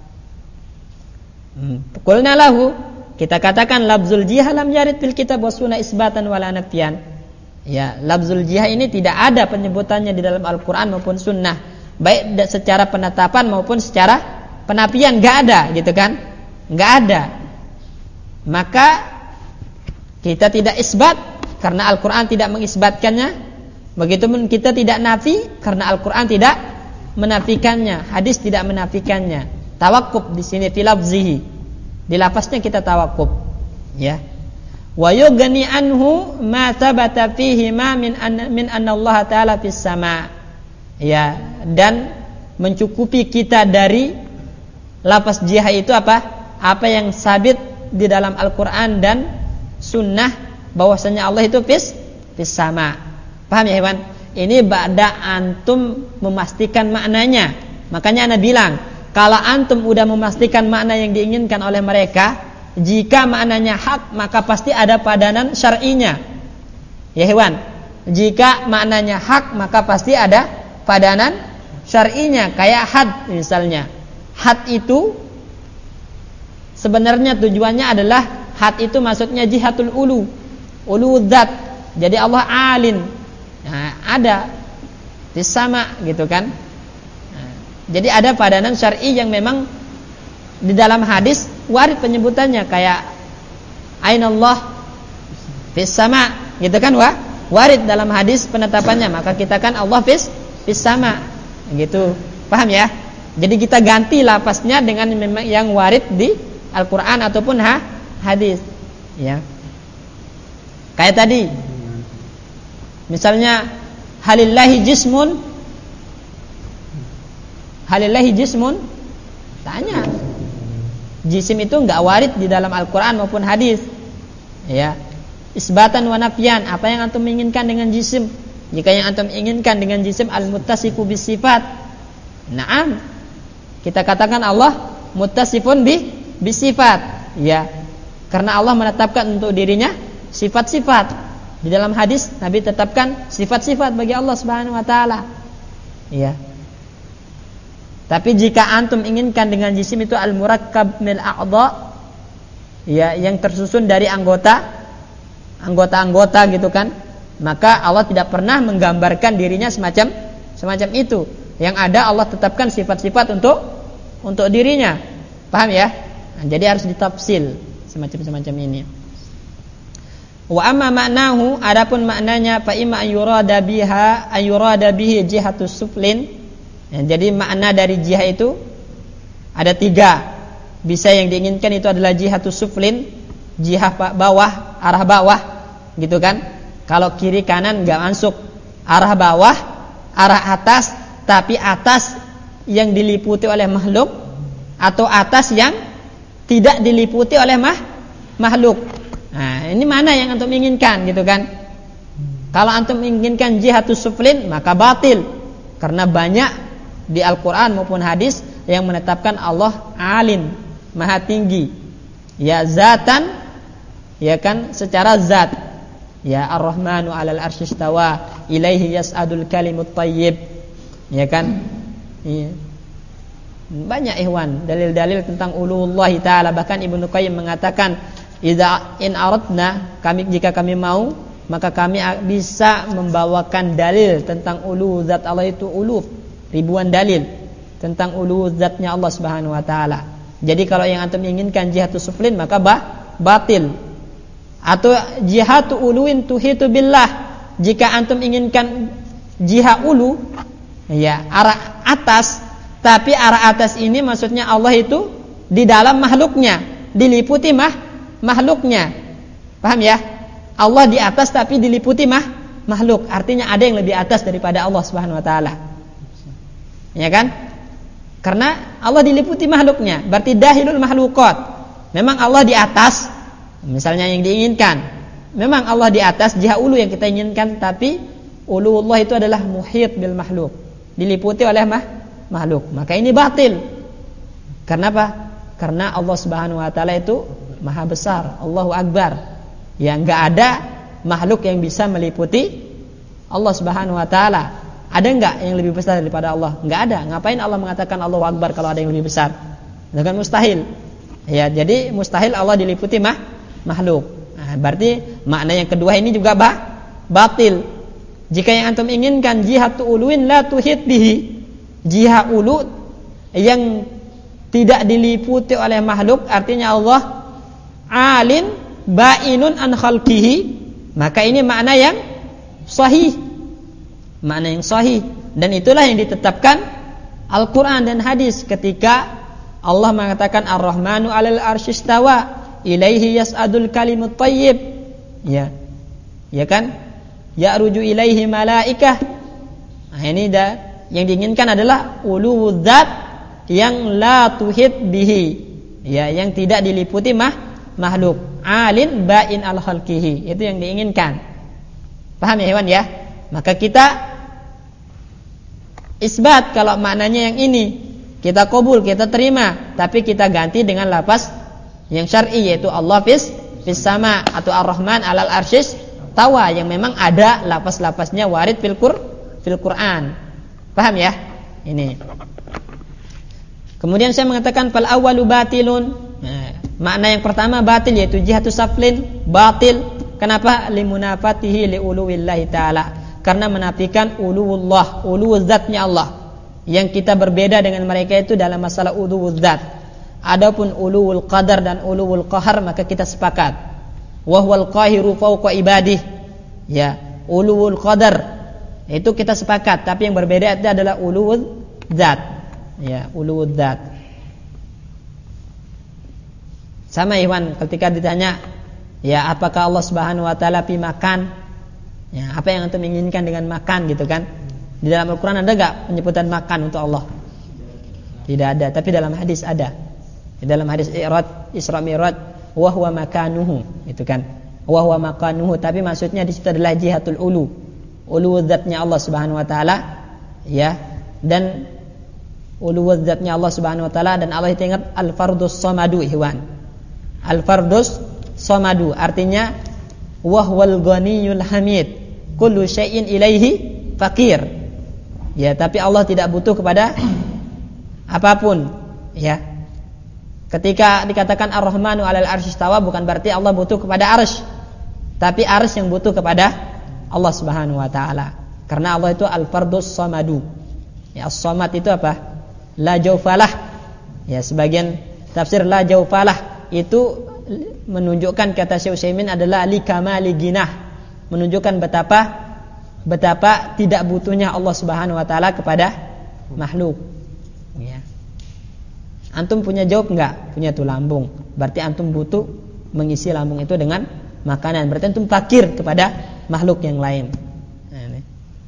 Hmm. Qulna lahu, kita katakan lafzul jihah lam yarid fil kitab was sunnah isbatan wala nafyan. Ya, lafzul jihah ini tidak ada penyebutannya di dalam Al-Qur'an maupun sunnah, baik secara penetapan maupun secara penafian, enggak ada, gitu kan? Enggak ada. Maka kita tidak isbat karena Al-Qur'an tidak mengisbatkannya. Begitupun kita tidak nafi karena Al-Qur'an tidak menafikannya, hadis tidak menafikannya. Tawakkuf di sini fi lafzihi. Di lafaznya kita tawakkuf, ya. Wa yughni anhu ma thabata fihi ma min an, min anna Allah taala fis sama. Ya, dan mencukupi kita dari lafaz jihah itu apa? Apa yang sabit di dalam Al-Qur'an dan sunnah bahwasanya Allah itu fis fis sama. Paham ya, Iwan? Ini ba'da antum memastikan maknanya. Makanya ana bilang, kalau antum udah memastikan makna yang diinginkan oleh mereka, jika maknanya hak, maka pasti ada padanan syar'inya. Ya hewan. Jika maknanya hak maka pasti ada padanan syar'inya, kayak had misalnya. Had itu sebenarnya tujuannya adalah had itu maksudnya jihatul ulu, ulu dzat. Jadi Allah alin. Nah, ada sama gitu kan. Nah, jadi ada padanan syar'i yang memang di dalam hadis warid penyebutannya, kayak ainallah fis sama gitu kan, wah warid dalam hadis penetapannya, maka kita kan Allah fis fis sama gitu. Paham ya? Jadi kita ganti lafaznya dengan memang yang warid di Al-Qur'an ataupun ha, hadis ya. Kayak tadi misalnya halillahi jismun, halillahi jismun, tanya. Jisim itu enggak warid di dalam Al-Qur'an maupun hadis. Ya. Isbatan wa nafyan, apa yang antum inginkan dengan jisim? Jika yang antum inginkan dengan jisim al-muttasifu bisifat. Naam. Kita katakan Allah muttasifun bi bisifat. Ya. Karena Allah menetapkan untuk dirinya sifat-sifat. Di dalam hadis Nabi tetapkan sifat-sifat bagi Allah Subhanahu wa taala. Ya. Tapi jika antum inginkan dengan jisim itu al-murakkab min a'dha, ya, yang tersusun dari anggota anggota-anggota gitu kan, maka Allah tidak pernah menggambarkan dirinya semacam semacam itu. Yang ada Allah tetapkan sifat-sifat untuk untuk dirinya. Paham ya? Nah, jadi harus ditafsil semacam-semacam ini. Wa amma ma'nahu, adapun maknanya fa imma ayyurada biha ayyurada bihi jihatus suflin. Ya, jadi makna dari jihah itu ada tiga. Bisa yang diinginkan itu adalah jihatus suflin, jihah bawah, arah bawah, gitu kan? Kalau kiri kanan enggak masuk. Arah bawah, arah atas, tapi atas yang diliputi oleh makhluk atau atas yang tidak diliputi oleh mah, makhluk. Nah, ini mana yang antum inginkan, gitu kan? Kalau antum inginkan jihatus suflin, maka batil. Karena banyak di Al-Quran maupun hadis yang menetapkan Allah alim, maha tinggi, ya zatan, ya kan, secara zat, ya ar-Rahmanu 'alal arsy istawa ilaihi yas'adul kalimut thayyib, ya kan, ya. Banyak ikhwan dalil-dalil tentang uluwullah taala. Bahkan Ibnu Qayyim mengatakan idza in aradna, kami jika kami mau maka kami bisa membawakan dalil tentang ulu zat Allah itu uluf, ribuan dalil tentang ulu zatnya Allah Subhanahu wa taala. Jadi kalau yang antum inginkan jihatus suflin maka bah, batil. Atau jihatu uluin tuhitu billah. Jika antum inginkan jihah ulu, ya arah atas, tapi arah atas ini maksudnya Allah itu di dalam makhluknya, diliputi mah makhluknya. Paham ya? Allah di atas tapi diliputi mah makhluk. Artinya ada yang lebih atas daripada Allah Subhanahu wa taala. Ya kan? Karena Allah diliputi makhluknya, berarti dahilul makhluqat. Memang Allah di atas, misalnya yang diinginkan. Memang Allah di atas jihah ulu yang kita inginkan, tapi uluullah itu adalah muhit bil makhluk, diliputi oleh mah, makhluk. Maka ini batil. Karena apa? Karena Allah Subhanahu wa taala itu maha besar, Allahu akbar. Ya, enggak ada makhluk yang bisa meliputi Allah Subhanahu wa taala. Ada enggak yang lebih besar daripada Allah? Enggak ada. Ngapain Allah mengatakan Allahu akbar kalau ada yang lebih besar? Itu kan mustahil. Ya, jadi mustahil Allah diliputi mah makhluk. Nah, berarti makna yang kedua ini juga bah, batil. Jika yang antum inginkan jihatu uluin la tuhit bihi, jihah ulu yang tidak diliputi oleh makhluk, artinya Allah alin ba'inun an khalqihi, maka ini makna yang sahih, makna yang sahih, dan itulah yang ditetapkan Al-Quran dan hadis ketika Allah mengatakan ar-Rahmanu 'alal arsy istawa ilaihi yas'adul kalimut thayyib, ya, ya kan, ya'ruju ilaihi malaikah. Nah, ini dah yang diinginkan adalah uluwuz zat yang la tuhit bihi, ya, yang tidak diliputi mah makhluk, alin ba'in al khalqihi, itu yang diinginkan. Paham ya hewan ya? Maka kita isbat kalau maknanya yang ini, kita qabul, kita terima, tapi kita ganti dengan lafaz yang syar'i, yaitu Allah fis fis sama atau ar-Rahman 'alal arsyis tawa yang memang ada lafaz-lafaznya warid fil Qur fil Quran. Paham ya? Ini. Kemudian saya mengatakan fal awwalu batilun. Nah, makna yang pertama batil yaitu jihatu saflin, batil. Kenapa? Limunafatihi liuluwillahi ta'ala. Karena menafikan uluwullah, uluwuz zatnya Allah. Yang kita berbeda dengan mereka itu dalam masalah uluwuz zat. Adapun uluwul qadar dan uluwul qahar maka kita sepakat. Wa huwal qahiru fawqa ibadih. Ya, uluwul qadar itu kita sepakat, tapi yang berbeda itu adalah uluwuz zat. Ya, uluwuz zat. Sama Iwan ketika ditanya, ya apakah Allah Subhanahu wa taala pi makan? Ya, apa yang antum inginkan dengan makan gitu kan? Di dalam Al-Qur'an ada enggak penyebutan makan untuk Allah? Tidak ada, tapi dalam hadis ada. Di dalam hadis I'raj, Isra Mi'raj, wa huwa makanuhu, itu kan. Wa huwa makanuhu, tapi maksudnya di situ adalah jihatul ulu. Ulu zatnya Allah Subhanahu wa taala, ya. Dan ulu zatnya Allah Subhanahu wa taala, dan Allah itu ingat al-fardus samadu ihwan. Al-fardus samadu artinya wa huwal ghaniyul hamid, kullu syai'in ilaihi faqir. Ya, tapi Allah tidak butuh kepada apapun, ya. Ketika dikatakan Ar-Rahmanu 'alal arsy istawa bukan berarti Allah butuh kepada arsy, tapi arsy yang butuh kepada Allah Subhanahu wa taala. Karena Allah itu al-fardus samadu. Ya, as-samad itu apa? La jawfalah. Ya, sebagian tafsir la jawfalah itu menunjukkan, kata Syekh Utsaimin, adalah li kamali ginah, menunjukkan betapa betapa tidak butuhnya Allah Subhanahu wa taala kepada makhluk. Ya. Antum punya jawab enggak? Punya tuh lambung. Berarti antum butuh mengisi lambung itu dengan makanan. Berarti antum fakir kepada makhluk yang lain. Nah, ini.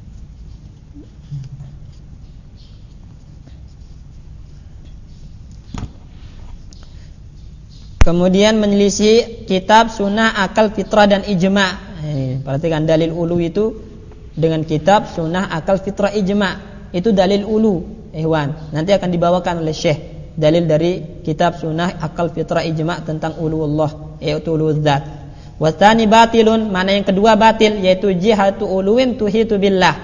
Kemudian menyelisih kitab, sunnah, akal, fitrah dan ijma. Ini, perhatikan dalil ulu itu dengan kitab, sunnah, akal, fitrah, ijma. Itu dalil ulu, ihwan. Nanti akan dibawakan oleh Syekh. Dalil dari kitab, sunnah, akal, fitrah, ijma tentang uluwullah, yaitu uluwuz zat. Wasani batilun, mana yang kedua batil, yaitu jihatu uluwin tuhitu billah.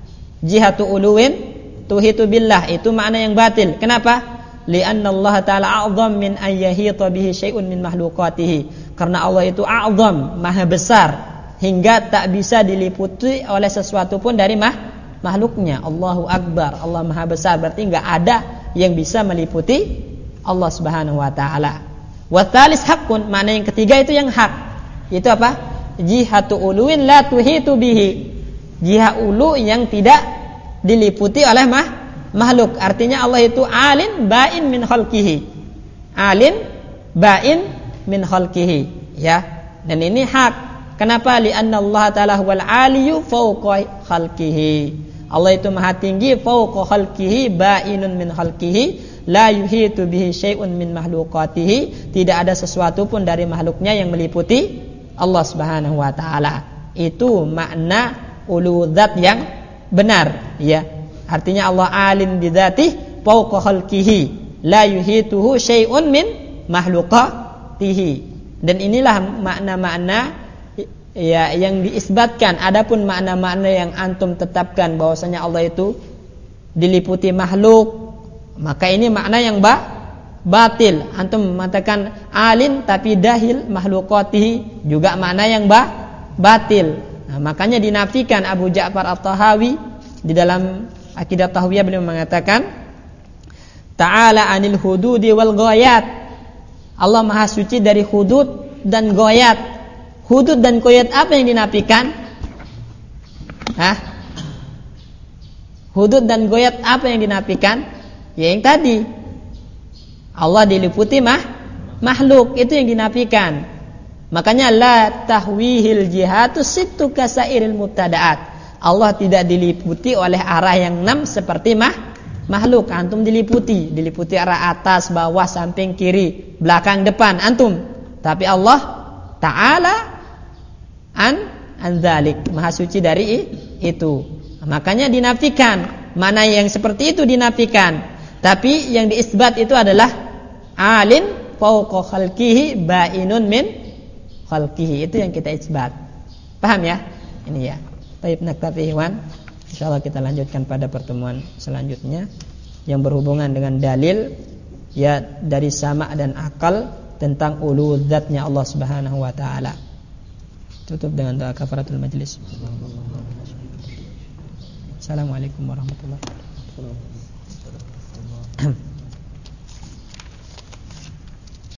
Jihatu uluwin tuhitu billah, itu makna yang batil. Kenapa? Li'anna Allah ta'ala a'zam min ayyahita bihi syai'un min mahlukatihi. Karena Allah itu a'zam, maha besar, hingga tak bisa diliputi oleh sesuatu pun dari mah, makhluknya. Allahu Akbar, Allah maha besar, berarti enggak ada yang bisa meliputi Allah Subhanahu wa taala. Wa tsalis haqqun, makna yang ketiga itu yang hak. Itu apa? Jihatu uluwin la tuhitu bihi. Jiha ulu yang tidak diliputi oleh mah, makhluk. Artinya Allah itu alin ba'in min khalqihi. Alin ba'in min khalqihi, ya. Dan ini hak. Kenapa? Li'anna Allah ta'ala huwal aliyyu fawqa khalqihi. Allah itu maha tinggi, fawqa khalqihi, ba'inun min khalqihi, la yuhitu bihi syai'un min mahlukatihi. Tidak ada sesuatu pun dari makhluknya yang meliputi Allah Subhanahu wa taala. Itu makna ulu zat yang benar, ya. Artinya Allah alim bidzatihi fawqa khalqihi, la yuhituhu syai'un min mahlukatihi. Dan inilah makna-makna, ya, yang diisbatkan. Adapun makna-makna yang antum tetapkan bahwasanya Allah itu diliputi makhluk, maka ini makna yang ba, batil. Antum mengatakan alim tapi dahil makhlukatihi, juga makna yang ba, batil. Nah, makanya dinafikan Abu Ja'far At-Tahawi di dalam Aqidah Tahwiyah, beliau mengatakan ta'ala anil hududi wal ghayat. Allah maha suci dari hudud dan ghayat. Hudud dan ghayat apa yang dinafikan? Hah? Hudud dan ghayat apa yang dinafikan? Ya yang tadi. Allah diliputi mah makhluk, itu yang dinafikan. Makanya la tahwihil jihatu sittu kasairil mubtada'at. Allah tidak diliputi oleh arah yang enam seperti mah makhluk. Antum diliputi, diliputi arah atas, bawah, samping, kiri, belakang, depan antum. Tapi Allah Ta'ala an anzalik, maha suci dari itu. Makanya dinafikan. Mana yang seperti itu dinafikan. Tapi yang diisbat itu adalah alin fawqa khalqihi ba'inun min khalqihi. Itu yang kita isbat. Paham ya? Ini ya. Baik, naktafi ikhwan. Insyaallah kita lanjutkan pada pertemuan selanjutnya yang berhubungan dengan dalil ya dari sama' dan akal tentang ulu zatnya Allah Subhanahu wa taala. Tutup dengan doa kafaratul majlis. Assalamualaikum warahmatullahi wabarakatuh.